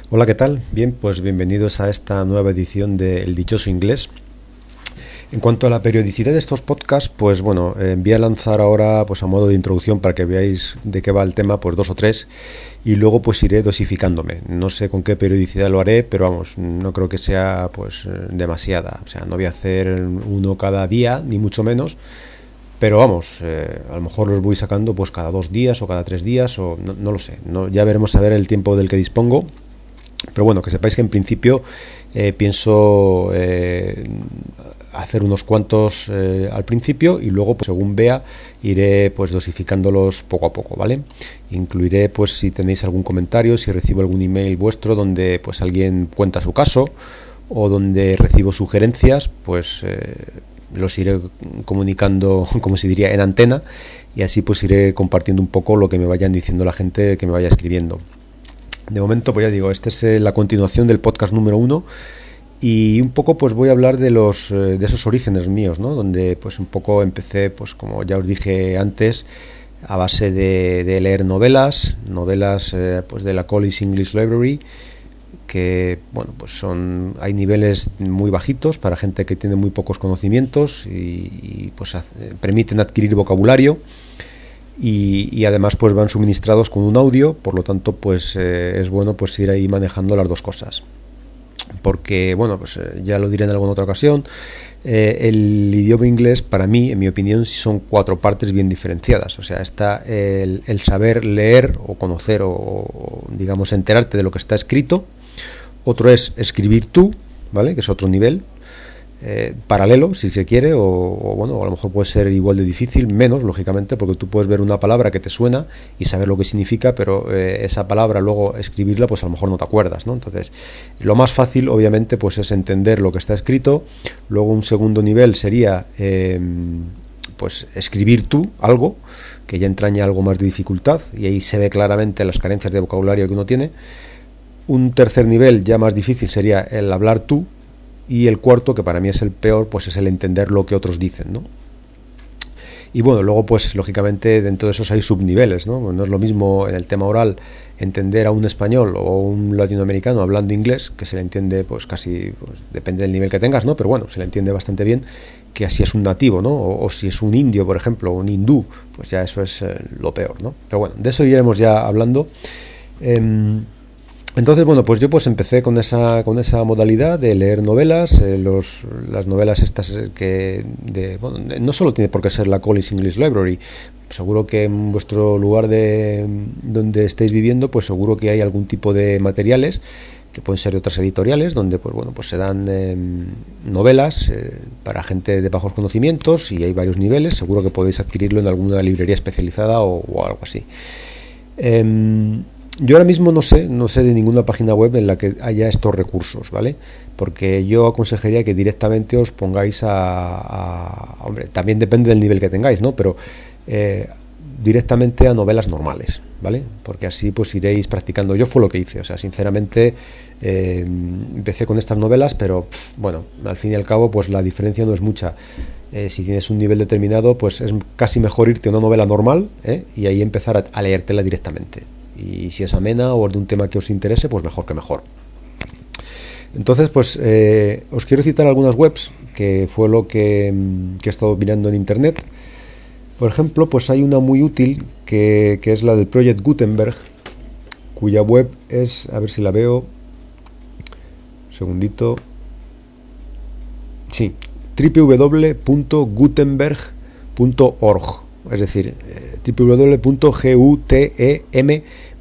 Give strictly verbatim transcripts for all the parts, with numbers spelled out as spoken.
Hola, ¿qué tal? Bien, pues bienvenidos a esta nueva edición de El Dichoso Inglés. En cuanto a la periodicidad de estos podcasts, pues bueno, eh, voy a lanzar ahora, pues a modo de introducción para que veáis de qué va el tema, pues dos o tres, y luego pues iré dosificándome. No sé con qué periodicidad lo haré, pero vamos, no creo que sea pues demasiada. O sea, no voy a hacer uno cada día, ni mucho menos. Pero vamos, eh, a lo mejor los voy sacando pues cada dos días o cada tres días, o no, no lo sé. No, ya veremos a ver el tiempo del que dispongo. Pero bueno, que sepáis que en principio eh, pienso eh, hacer unos cuantos eh, al principio y luego, pues, según vea, iré pues dosificándolos poco a poco, ¿vale? Incluiré, pues, si tenéis algún comentario, si recibo algún email vuestro donde pues alguien cuenta su caso o donde recibo sugerencias, pues eh, los iré comunicando, como se diría, en antena, y así pues iré compartiendo un poco lo que me vayan diciendo la gente que me vaya escribiendo. De momento, pues ya digo, esta es eh, la continuación del podcast número uno, y un poco pues voy a hablar de los eh, de esos orígenes míos, ¿no? Donde pues un poco empecé, pues como ya os dije antes, a base de, de leer novelas, novelas eh, pues de la College English Library, que bueno, pues son hay niveles muy bajitos para gente que tiene muy pocos conocimientos y, y pues hace, permiten adquirir vocabulario. Y, y además pues van suministrados con un audio, por lo tanto pues eh, es bueno pues ir ahí manejando las dos cosas, porque bueno, pues eh, ya lo diré en alguna otra ocasión. Eh, el idioma inglés, para mí, en mi opinión, son cuatro partes bien diferenciadas. O sea, está el, el saber leer o conocer o, o digamos enterarte de lo que está escrito. Otro es escribir tú, ¿vale? Que es otro nivel. Eh, paralelo, si se quiere, o, o bueno, a lo mejor puede ser igual de difícil, menos, lógicamente, porque tú puedes ver una palabra que te suena y saber lo que significa, pero eh, esa palabra luego escribirla, pues a lo mejor no te acuerdas, ¿no? Entonces, lo más fácil, obviamente, pues es entender lo que está escrito. Luego, un segundo nivel sería eh, pues escribir tú algo, que ya entraña algo más de dificultad, y ahí se ve claramente las carencias de vocabulario que uno tiene. Un tercer nivel, ya más difícil, sería el hablar tú. Y el cuarto, que para mí es el peor, pues es el entender lo que otros dicen, ¿no? Y bueno, luego pues lógicamente dentro de esos hay subniveles, ¿no? No es lo mismo en el tema oral entender a un español o un latinoamericano hablando inglés, que se le entiende pues casi, pues, depende del nivel que tengas, ¿no? Pero bueno, se le entiende bastante bien, que así es un nativo, ¿no? O, o si es un indio, por ejemplo, o un hindú, pues ya eso es eh, lo peor, ¿no? Pero bueno, de eso iremos ya hablando. Eh, Entonces, bueno, pues yo pues empecé con esa con esa modalidad de leer novelas, eh, los, las novelas estas que de, bueno, no solo tiene por qué ser la College English Library. Seguro que en vuestro lugar de donde estéis viviendo, pues seguro que hay algún tipo de materiales que pueden ser de otras editoriales, donde pues bueno, pues se dan eh, novelas eh, para gente de bajos conocimientos, y hay varios niveles. Seguro que podéis adquirirlo en alguna librería especializada o, o algo así. Eh, Yo ahora mismo no sé, no sé de ninguna página web en la que haya estos recursos, ¿vale? Porque yo aconsejaría que directamente os pongáis a, a hombre, también depende del nivel que tengáis, ¿no? Pero eh, directamente a novelas normales, ¿vale? Porque así pues iréis practicando. Yo fue lo que hice, o sea, sinceramente eh, empecé con estas novelas, pero pff, bueno, al fin y al cabo pues la diferencia no es mucha. Eh, si tienes un nivel determinado, pues es casi mejor irte a una novela normal, ¿eh? Y ahí empezar a, a leértela directamente. Y si es amena o de un tema que os interese, pues mejor que mejor. Entonces, pues eh, os quiero citar algunas webs, que fue lo que, que he estado mirando en internet. Por ejemplo, pues hay una muy útil que, que es la del Project Gutenberg, cuya web es, a ver si la veo, un segundito, sí, doble u doble u doble u punto gutenberg punto org, es decir, eh, doble u doble u doble u punto gutenberg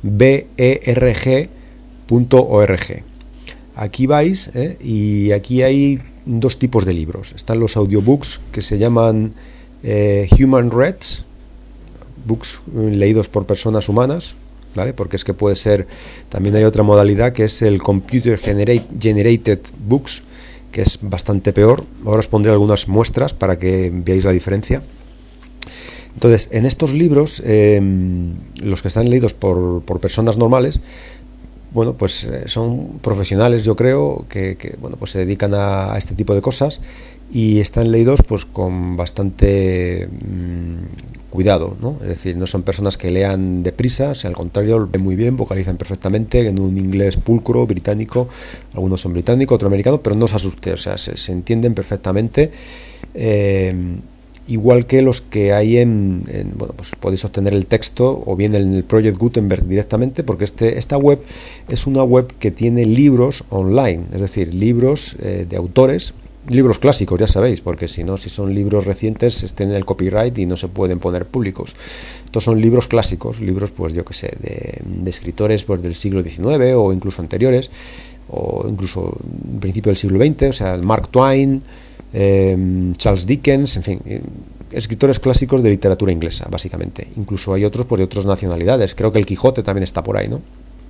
punto org. Aquí vais, eh, y aquí hay dos tipos de libros. Están los audiobooks, que se llaman eh, Human Reads, books leídos por personas humanas, ¿vale? Porque es que puede ser, también hay otra modalidad que es el Computer generate, Generated Books, que es bastante peor. Ahora os pondré algunas muestras para que veáis la diferencia. Entonces, en estos libros, eh, los que están leídos por, por personas normales, bueno, pues eh, son profesionales, yo creo, que, que bueno, pues se dedican a, a este tipo de cosas, y están leídos pues con bastante mmm, cuidado, ¿no? Es decir, no son personas que lean deprisa, o sea, al contrario, lo leen muy bien, vocalizan perfectamente en un inglés pulcro, británico, algunos son británicos, otros americanos, pero no os asuste, o sea, se, se entienden perfectamente. Eh, igual que los que hay en, en, bueno, pues podéis obtener el texto o bien en el Project Gutenberg directamente, porque este, esta web es una web que tiene libros online, es decir, libros eh, de autores, libros clásicos, ya sabéis, porque si no, si son libros recientes, estén en el copyright y no se pueden poner públicos. Estos son libros clásicos, libros, pues yo que sé, de, de escritores pues del siglo diecinueve o incluso anteriores, o incluso en principio del siglo veinte, o sea, Mark Twain, Eh, Charles Dickens, en fin, eh, escritores clásicos de literatura inglesa, básicamente. Incluso hay otros pues, de otras nacionalidades. Creo que el Quijote también está por ahí, ¿no?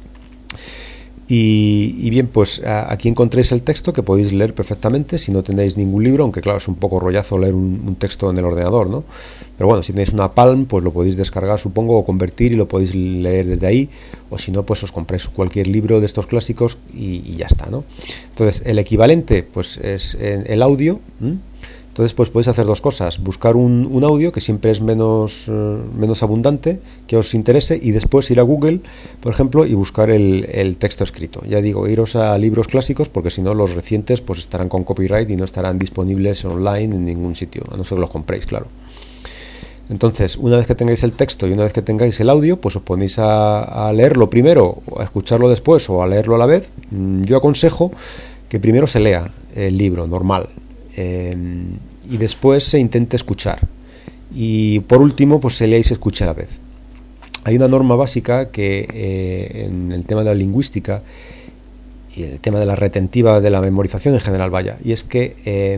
Y, y bien, pues a, aquí encontréis el texto que podéis leer perfectamente si no tenéis ningún libro, aunque claro, es un poco rollazo leer un, un texto en el ordenador, ¿no? Pero bueno, si tenéis una Palm, pues lo podéis descargar, supongo, o convertir y lo podéis leer desde ahí, o si no, pues os compráis cualquier libro de estos clásicos y, y ya está, ¿no? Entonces, el equivalente, pues es el audio. ¿m? Entonces, pues podéis hacer dos cosas: buscar un, un audio que siempre es menos, eh, menos abundante, que os interese, y después ir a Google, por ejemplo, y buscar el, el texto escrito. Ya digo, iros a libros clásicos, porque si no, los recientes pues estarán con copyright y no estarán disponibles online en ningún sitio, a no ser que los compréis, claro. Entonces, una vez que tengáis el texto y una vez que tengáis el audio, pues os ponéis a, a leerlo primero, o a escucharlo después, o a leerlo a la vez. Yo aconsejo que primero se lea el libro normal, eh, y después se intente escuchar, y por último pues se lea y se escuche a la vez. Hay una norma básica que eh, en el tema de la lingüística y el tema de la retentiva, de la memorización en general, vaya, y es que eh,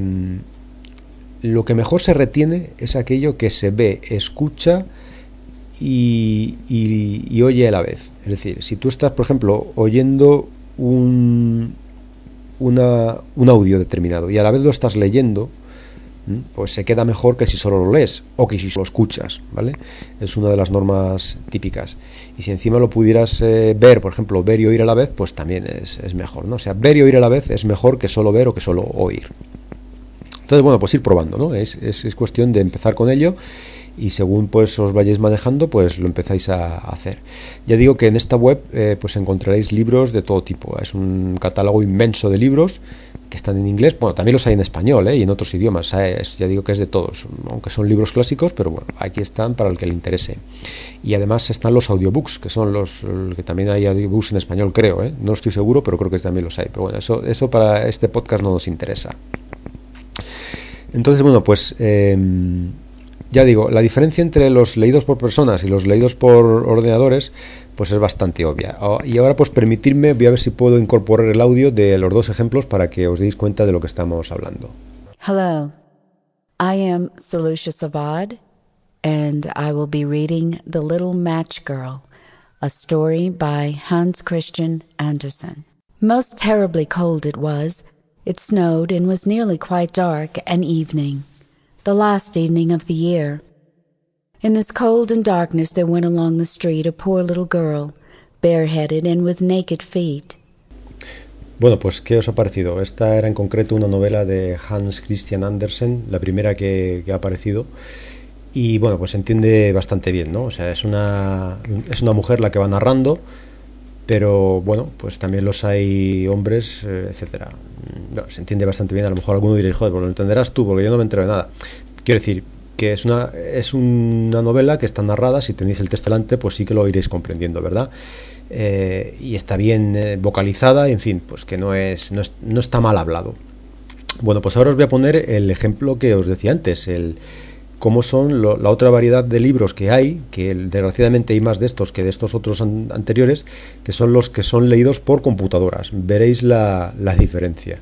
lo que mejor se retiene es aquello que se ve, escucha y, y, y oye a la vez. Es decir, si tú estás, por ejemplo, oyendo un Una, un audio determinado y a la vez lo estás leyendo, pues se queda mejor que si solo lo lees o que si solo escuchas, ¿vale? Es una de las normas típicas. Y si encima lo pudieras eh, ver, por ejemplo, ver y oír a la vez, pues también es, es mejor, ¿no? O sea, ver y oír a la vez es mejor que solo ver o que solo oír. Entonces, bueno, pues ir probando, ¿no? Es, es, es cuestión de empezar con ello, y según pues os vayáis manejando, pues lo empezáis a hacer. Ya digo que en esta web eh, pues encontraréis libros de todo tipo. Es un catálogo inmenso de libros que están en inglés. Bueno, también los hay en español, ¿eh? Y en otros idiomas. ¿eh? Es, ya digo que es de todos, aunque son libros clásicos, pero bueno, aquí están para el que le interese. Y además están los audiobooks, que son los que también hay audiobooks en español, creo, ¿eh? No estoy seguro, pero creo que también los hay. Pero bueno, eso, eso para este podcast no nos interesa. Entonces, bueno, pues eh, ya digo, la diferencia entre los leídos por personas y los leídos por ordenadores pues es bastante obvia. Y ahora pues permitirme, voy a ver si puedo incorporar el audio de los dos ejemplos para que os deis cuenta de lo que estamos hablando. Hello, I am Salusha Savad, and I will be reading The Little Match Girl, a story by Hans Christian Andersen. Most terribly cold it was. It snowed and was nearly quite dark and evening, the last evening of the year. In this cold and darkness there went along the street a poor little girl, bareheaded and with naked feet. Bueno, pues ¿qué os ha parecido? Esta era en concreto una novela de Hans Christian Andersen, la primera que, que ha aparecido. Y bueno, pues se entiende bastante bien, ¿no? O sea, es una, es una mujer la que va narrando, pero bueno, pues también los hay hombres, eh, etcétera. No, se entiende bastante bien. A lo mejor alguno diréis, joder, pues lo entenderás tú, porque yo no me entero de nada. Quiero decir que es una es una novela que está narrada. Si tenéis el texto delante, pues sí que lo iréis comprendiendo, ¿verdad? Eh, y está bien eh, vocalizada, en fin, pues que no es, no es no está mal hablado. Bueno, pues ahora os voy a poner el ejemplo que os decía antes, el cómo son lo, la otra variedad de libros que hay, que desgraciadamente hay más de estos que de estos otros an, anteriores, que son los que son leídos por computadoras. Veréis la, la diferencia.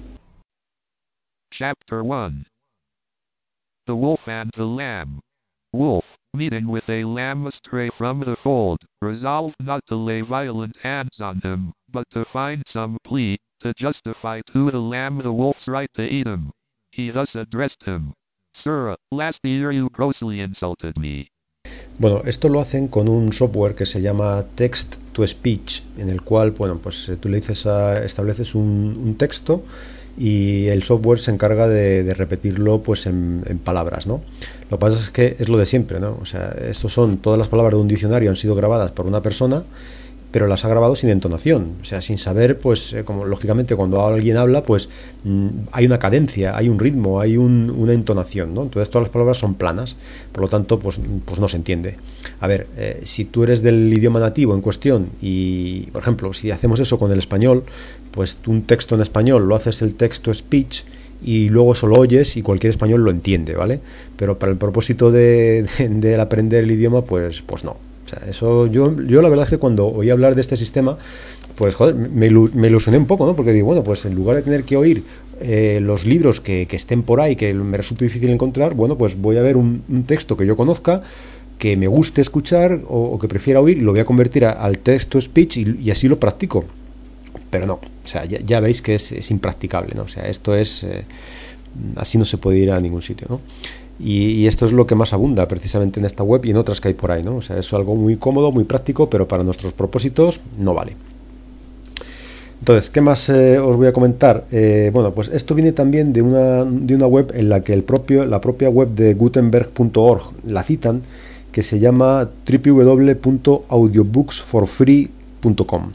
Chapter one. The Wolf and the Lamb. Wolf, meeting with a lamb astray from the fold, resolved not to lay violent hands on him, but to find some plea to justify to the lamb the wolf's right to eat him. He thus addressed him: Sir, last year you grossly insulted me. Bueno, esto lo hacen con un software que se llama Text to Speech, en el cual, bueno, pues tú le dices a, estableces un, un texto y el software se encarga de, de repetirlo pues en, en palabras, ¿no? Lo que pasa es que es lo de siempre, ¿no? O sea, estos son todas las palabras de un diccionario, han sido grabadas por una persona, pero las ha grabado sin entonación, o sea, sin saber, pues, eh, como lógicamente cuando alguien habla, pues mmm, hay una cadencia, hay un ritmo, hay un, una entonación, ¿no? Entonces todas las palabras son planas, por lo tanto, pues, pues no se entiende. A ver, eh, si tú eres del idioma nativo en cuestión y, por ejemplo, si hacemos eso con el español, pues tú un texto en español lo haces el texto speech y luego eso lo oyes y cualquier español lo entiende, ¿vale? Pero para el propósito de, de, de aprender el idioma, pues, pues no. O sea, eso yo, yo la verdad es que cuando oí hablar de este sistema, pues joder, me, me ilusioné un poco, ¿no? Porque digo, bueno, pues en lugar de tener que oír eh, los libros que, que estén por ahí, que me resulta difícil encontrar, bueno, pues voy a ver un, un texto que yo conozca, que me guste escuchar o, o que prefiera oír, y lo voy a convertir a, al texto speech y, y así lo practico. Pero no, o sea, ya, ya veis que es, es impracticable, ¿no? O sea, esto es... Eh, así no se puede ir a ningún sitio, ¿no? Y, y esto es lo que más abunda precisamente en esta web y en otras que hay por ahí, ¿no? O sea, es algo muy cómodo, muy práctico, pero para nuestros propósitos no vale. Entonces, ¿qué más eh, os voy a comentar? Eh, bueno, pues esto viene también de una, de una web en la que el propio, la propia web de Gutenberg punto org la citan, que se llama doble u doble u doble u punto audiobooks for free punto com.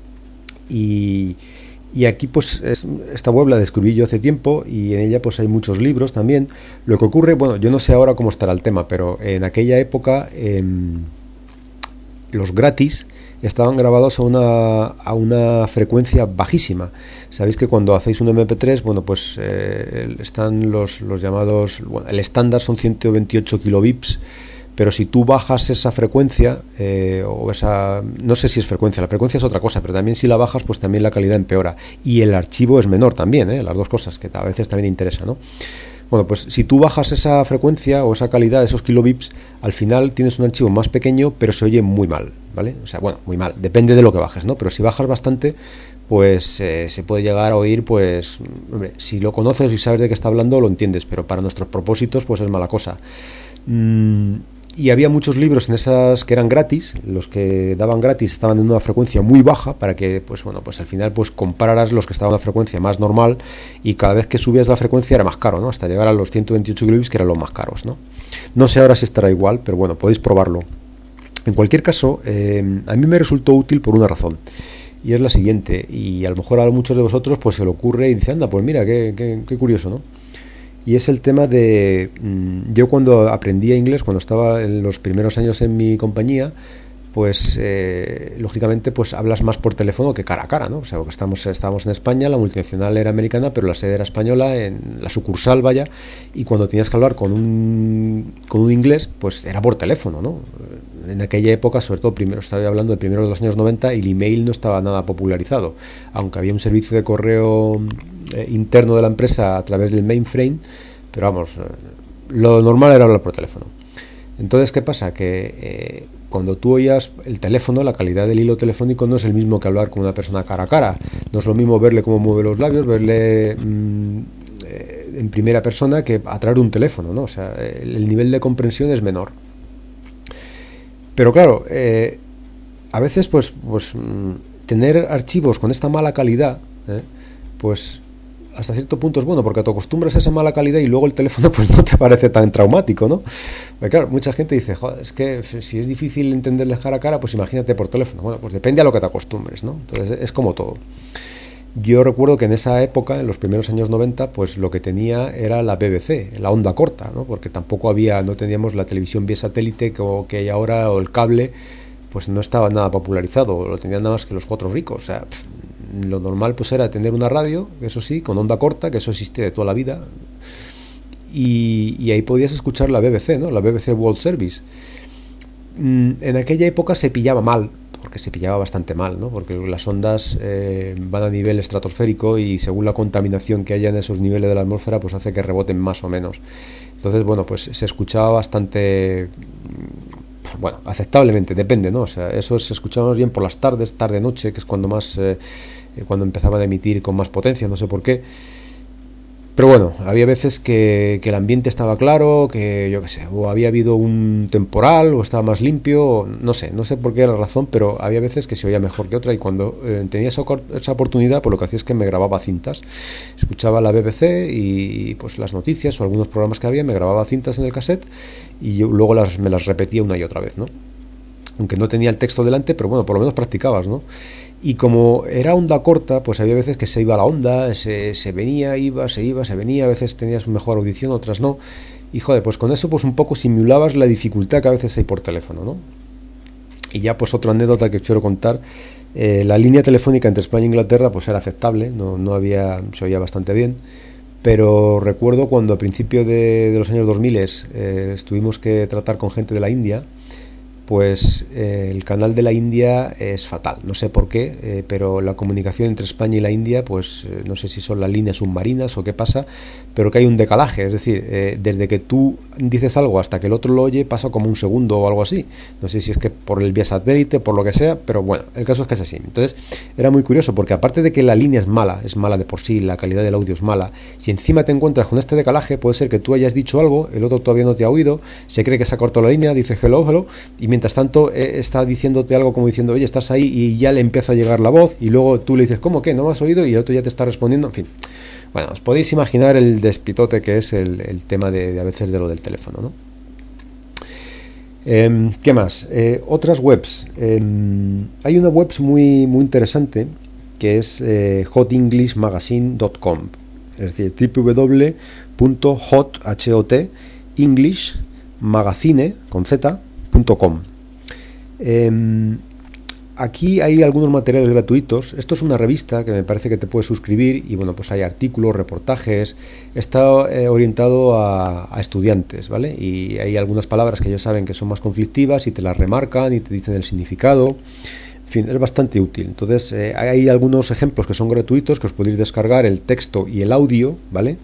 Y... Y aquí pues es, esta web la descubrí yo hace tiempo y en ella pues hay muchos libros también. Lo que ocurre, bueno, yo no sé ahora cómo estará el tema, pero en aquella época eh, los gratis estaban grabados a una, a una frecuencia bajísima. Sabéis que cuando hacéis un eme pe tres, bueno, pues eh, están los, los llamados, bueno, el estándar son ciento veintiocho kilobits, pero si tú bajas esa frecuencia, eh, o esa, no sé si es frecuencia, la frecuencia es otra cosa, pero también si la bajas, pues también la calidad empeora. Y el archivo es menor también, ¿eh? Las dos cosas, que a veces también interesa, ¿no? Bueno, pues si tú bajas esa frecuencia o esa calidad, esos kilobits, al final tienes un archivo más pequeño, pero se oye muy mal, ¿vale? O sea, bueno, muy mal, depende de lo que bajes, ¿no? Pero si bajas bastante, pues eh, se puede llegar a oír, pues, hombre, si lo conoces y sabes de qué está hablando, lo entiendes, pero para nuestros propósitos, pues es mala cosa. Mm, y había muchos libros en esas que eran gratis, los que daban gratis estaban en una frecuencia muy baja para que, pues bueno, pues al final pues compararas los que estaban en una frecuencia más normal y cada vez que subías la frecuencia era más caro, ¿no? Hasta llegar a los ciento veintiocho kilobits, que eran los más caros, ¿no? No sé ahora si estará igual, pero bueno, podéis probarlo. En cualquier caso, eh, a mí me resultó útil por una razón, y es la siguiente, y a lo mejor a muchos de vosotros pues se le ocurre y dice, anda, pues mira, qué, qué, qué curioso, ¿no? Y es el tema de, yo cuando aprendía inglés, cuando estaba en los primeros años en mi compañía, pues eh, lógicamente pues hablas más por teléfono que cara a cara, ¿no? O sea, porque estamos, estábamos en España, la multinacional era americana, pero la sede era española, en la sucursal, vaya, y cuando tenías que hablar con un, con un inglés, pues era por teléfono, ¿no? En aquella época, sobre todo, primero, estaba hablando de primero de los años noventa, y el email no estaba nada popularizado, aunque había un servicio de correo eh, interno de la empresa a través del mainframe, pero vamos, eh, lo normal era hablar por teléfono. Entonces, ¿qué pasa? Que eh, cuando tú oías el teléfono, la calidad del hilo telefónico no es el mismo que hablar con una persona cara a cara. No es lo mismo verle cómo mueve los labios, verle mmm, eh, en primera persona, que a través de un teléfono, ¿no? O sea, el, el nivel de comprensión es menor. Pero claro, eh, a veces pues, pues mmm, tener archivos con esta mala calidad, eh, pues hasta cierto punto es bueno, porque te acostumbras a esa mala calidad y luego el teléfono pues no te parece tan traumático, ¿no? Porque claro, mucha gente dice, joder, es que si es difícil entenderles cara a cara, pues imagínate por teléfono. Bueno, pues depende a lo que te acostumbres, ¿no? Entonces es como todo. Yo recuerdo que en esa época, en los primeros años noventa, pues lo que tenía era la B B C, la onda corta, ¿no? Porque tampoco había, no teníamos la televisión vía satélite que, que hay ahora, o el cable, pues no estaba nada popularizado, lo tenían nada más que los cuatro ricos. O sea, pff, lo normal pues era tener una radio, eso sí, con onda corta, que eso existe de toda la vida, y, y ahí podías escuchar la B B C, ¿no? La B B C World Service. En aquella época se pillaba mal, porque se pillaba bastante mal, ¿no? Porque las ondas eh, van a nivel estratosférico y según la contaminación que haya en esos niveles de la atmósfera, pues hace que reboten más o menos. Entonces, bueno, pues se escuchaba bastante, bueno, aceptablemente, depende, ¿no? O sea, eso se escuchaba más bien por las tardes, tarde-noche, que es cuando más, eh, cuando empezaban a emitir con más potencia, no sé por qué. Pero bueno, había veces que, que el ambiente estaba claro, que yo qué sé, o había habido un temporal, o estaba más limpio, no sé, no sé por qué era la razón, pero había veces que se oía mejor que otra, y cuando eh, tenía esa, esa oportunidad, pues lo que hacía es que me grababa cintas. Escuchaba la B B C y pues las noticias o algunos programas que había, me grababa cintas en el cassette y yo luego las, me las repetía una y otra vez, ¿no? Aunque no tenía el texto delante, pero bueno, por lo menos practicabas, ¿no? Y como era onda corta, pues había veces que se iba la onda, se, se venía, iba, se iba, se venía, a veces tenías mejor audición, otras no. Y joder, pues con eso pues un poco simulabas la dificultad que a veces hay por teléfono, ¿no? Y ya pues otra anécdota que os quiero contar, eh, la línea telefónica entre España e Inglaterra pues era aceptable, no, no había, se oía bastante bien, pero recuerdo cuando a principio de, de los años dos mil eh, tuvimos que tratar con gente de la India, pues eh, el canal de la India es fatal, no sé por qué, eh, pero la comunicación entre España y la India, pues eh, no sé si son las líneas submarinas o qué pasa, pero que hay un decalaje, es decir, eh, desde que tú dices algo hasta que el otro lo oye pasa como un segundo o algo así, no sé si es que por el vía satélite, por lo que sea, pero bueno, el caso es que es así. Entonces era muy curioso porque aparte de que la línea es mala, es mala de por sí, la calidad del audio es mala, si encima te encuentras con este decalaje, puede ser que tú hayas dicho algo, el otro todavía no te ha oído, se cree que se ha cortado la línea, dice hello, hello, y mientras tanto eh, está diciéndote algo como diciendo, oye, estás ahí, y ya le empieza a llegar la voz, y luego tú le dices, ¿cómo que? ¿No me has oído? Y el otro ya te está respondiendo, en fin. Bueno, os podéis imaginar el despitote que es el, el tema de, de a veces de lo del teléfono, ¿no? Eh, ¿Qué más? Eh, otras webs. Eh, hay una web muy, muy interesante que es eh, hot english magazine punto com, es decir, w w w punto hot english magazine con z punto com. Eh, aquí hay algunos materiales gratuitos. Esto es una revista que me parece que te puedes suscribir y bueno, pues hay artículos, reportajes. Está eh, orientado a, a estudiantes, ¿vale? Y hay algunas palabras que ellos saben que son más conflictivas y te las remarcan y te dicen el significado. En fin, es bastante útil. Entonces eh, hay algunos ejemplos que son gratuitos que os podéis descargar el texto y el audio, ¿vale?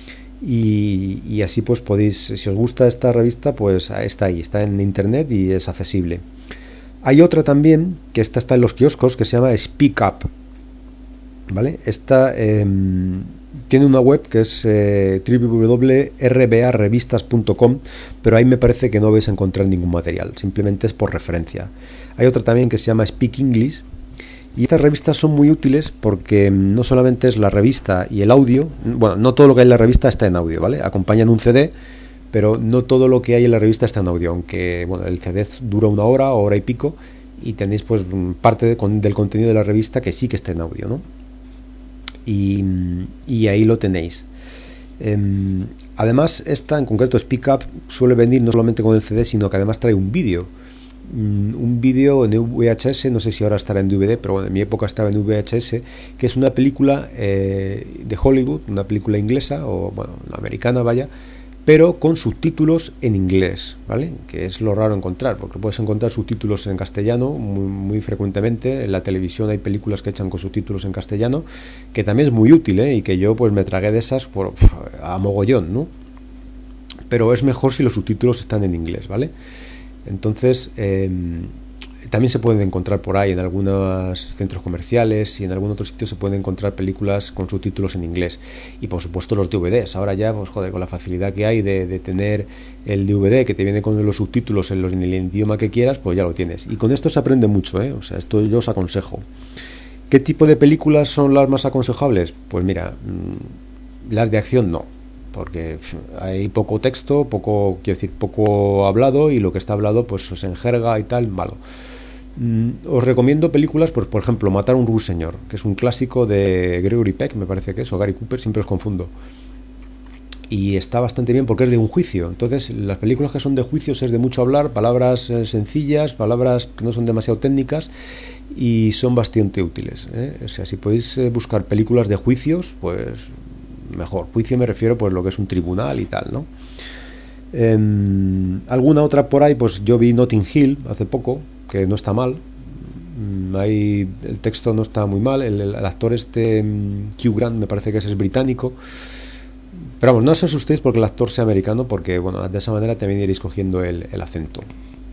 Y, y así pues podéis, si os gusta esta revista, pues está ahí, está en internet y es accesible. Hay otra también, que esta está en los kioscos, que se llama Speak Up, ¿vale? Esta eh, tiene una web que es eh, w w w punto r b a revistas punto com, pero ahí me parece que no vais a encontrar ningún material, simplemente es por referencia. Hay otra también que se llama Speak English, y estas revistas son muy útiles porque no solamente es la revista y el audio, bueno, no todo lo que hay en la revista está en audio, ¿vale? Acompañan un C D, pero no todo lo que hay en la revista está en audio, aunque bueno, el C D dura una hora, hora y pico, y tenéis pues parte de, con, del contenido de la revista que sí que está en audio, ¿no? Y, y ahí lo tenéis. Eh, además, esta en concreto Speak Up suele venir no solamente con el C D, sino que además trae un vídeo. Un vídeo en V H S, no sé si ahora estará en D V D, pero bueno, en mi época estaba en V H S, que es una película eh, de Hollywood, una película inglesa, o bueno, americana, vaya, pero con subtítulos en inglés, ¿vale? Que es lo raro encontrar, porque puedes encontrar subtítulos en castellano muy, muy frecuentemente. En la televisión hay películas que echan con subtítulos en castellano, que también es muy útil, ¿eh? Y que yo pues me tragué de esas por, pf, a mogollón, ¿no? Pero es mejor si los subtítulos están en inglés, ¿vale? Entonces eh, también se pueden encontrar por ahí en algunos centros comerciales y en algún otro sitio se pueden encontrar películas con subtítulos en inglés, y por supuesto los D V Ds. Ahora ya pues joder, con la facilidad que hay de, de tener el D V D que te viene con los subtítulos en, los, en el idioma que quieras, pues ya lo tienes, y con esto se aprende mucho, ¿eh? O sea, esto yo os aconsejo. ¿Qué tipo de películas son las más aconsejables? Pues mira, mmm, las de acción no, porque hay poco texto, poco, quiero decir, poco hablado, y lo que está hablado pues es en jerga y tal, malo. Mm, os recomiendo películas, pues por ejemplo, Matar a un ruiseñor, que es un clásico de Gregory Peck, me parece que es, o Gary Cooper, siempre os confundo. Y está bastante bien porque es de un juicio. Entonces, las películas que son de juicios es de mucho hablar, palabras eh, sencillas, palabras que no son demasiado técnicas, y son bastante útiles, ¿eh? O sea, si podéis eh, buscar películas de juicios, pues mejor. Juicio me refiero pues lo que es un tribunal y tal, ¿no? Eh, alguna otra por ahí, pues yo vi Notting Hill hace poco, que no está mal. Ahí el texto no está muy mal, el, el actor este Hugh Grant me parece que ese es británico, pero vamos, no os asustéis porque el actor sea americano, porque bueno, de esa manera también iréis cogiendo el, el acento.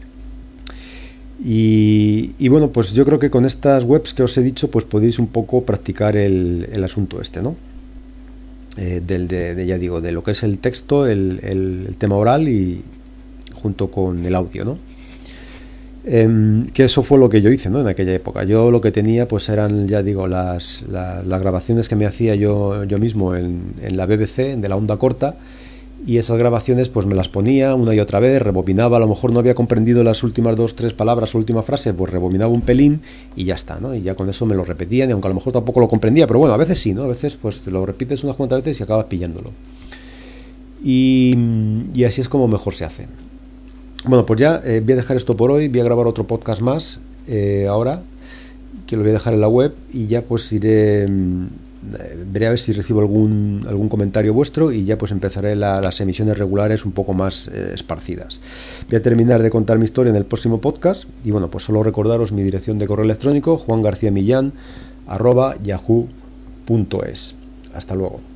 Y, y bueno, pues yo creo que con estas webs que os he dicho pues podéis un poco practicar el, el asunto este, ¿no? eh, del, de, de, ya digo, de lo que es el texto, el, el, el tema oral y junto con el audio, ¿no? Eh, que eso fue lo que yo hice, ¿no? En aquella época. Yo lo que tenía pues eran, ya digo, las, la, las grabaciones que me hacía yo, yo mismo en, en la B B C, de la onda corta, y esas grabaciones pues me las ponía una y otra vez, rebobinaba, a lo mejor no había comprendido las últimas dos, tres palabras o última frase, pues rebobinaba un pelín y ya está, ¿no? Y ya con eso me lo repetían, y aunque a lo mejor tampoco lo comprendía, pero bueno, a veces sí, ¿no? A veces pues te lo repites unas cuantas veces y acabas pillándolo. Y, y así es como mejor se hace. Bueno, pues ya eh, voy a dejar esto por hoy, voy a grabar otro podcast más eh, ahora, que lo voy a dejar en la web y ya pues iré, eh, veré a ver si recibo algún algún comentario vuestro y ya pues empezaré la, las emisiones regulares un poco más eh, esparcidas. Voy a terminar de contar mi historia en el próximo podcast y bueno, pues solo recordaros mi dirección de correo electrónico, juan garcía millán arroba yahoo punto es. Hasta luego.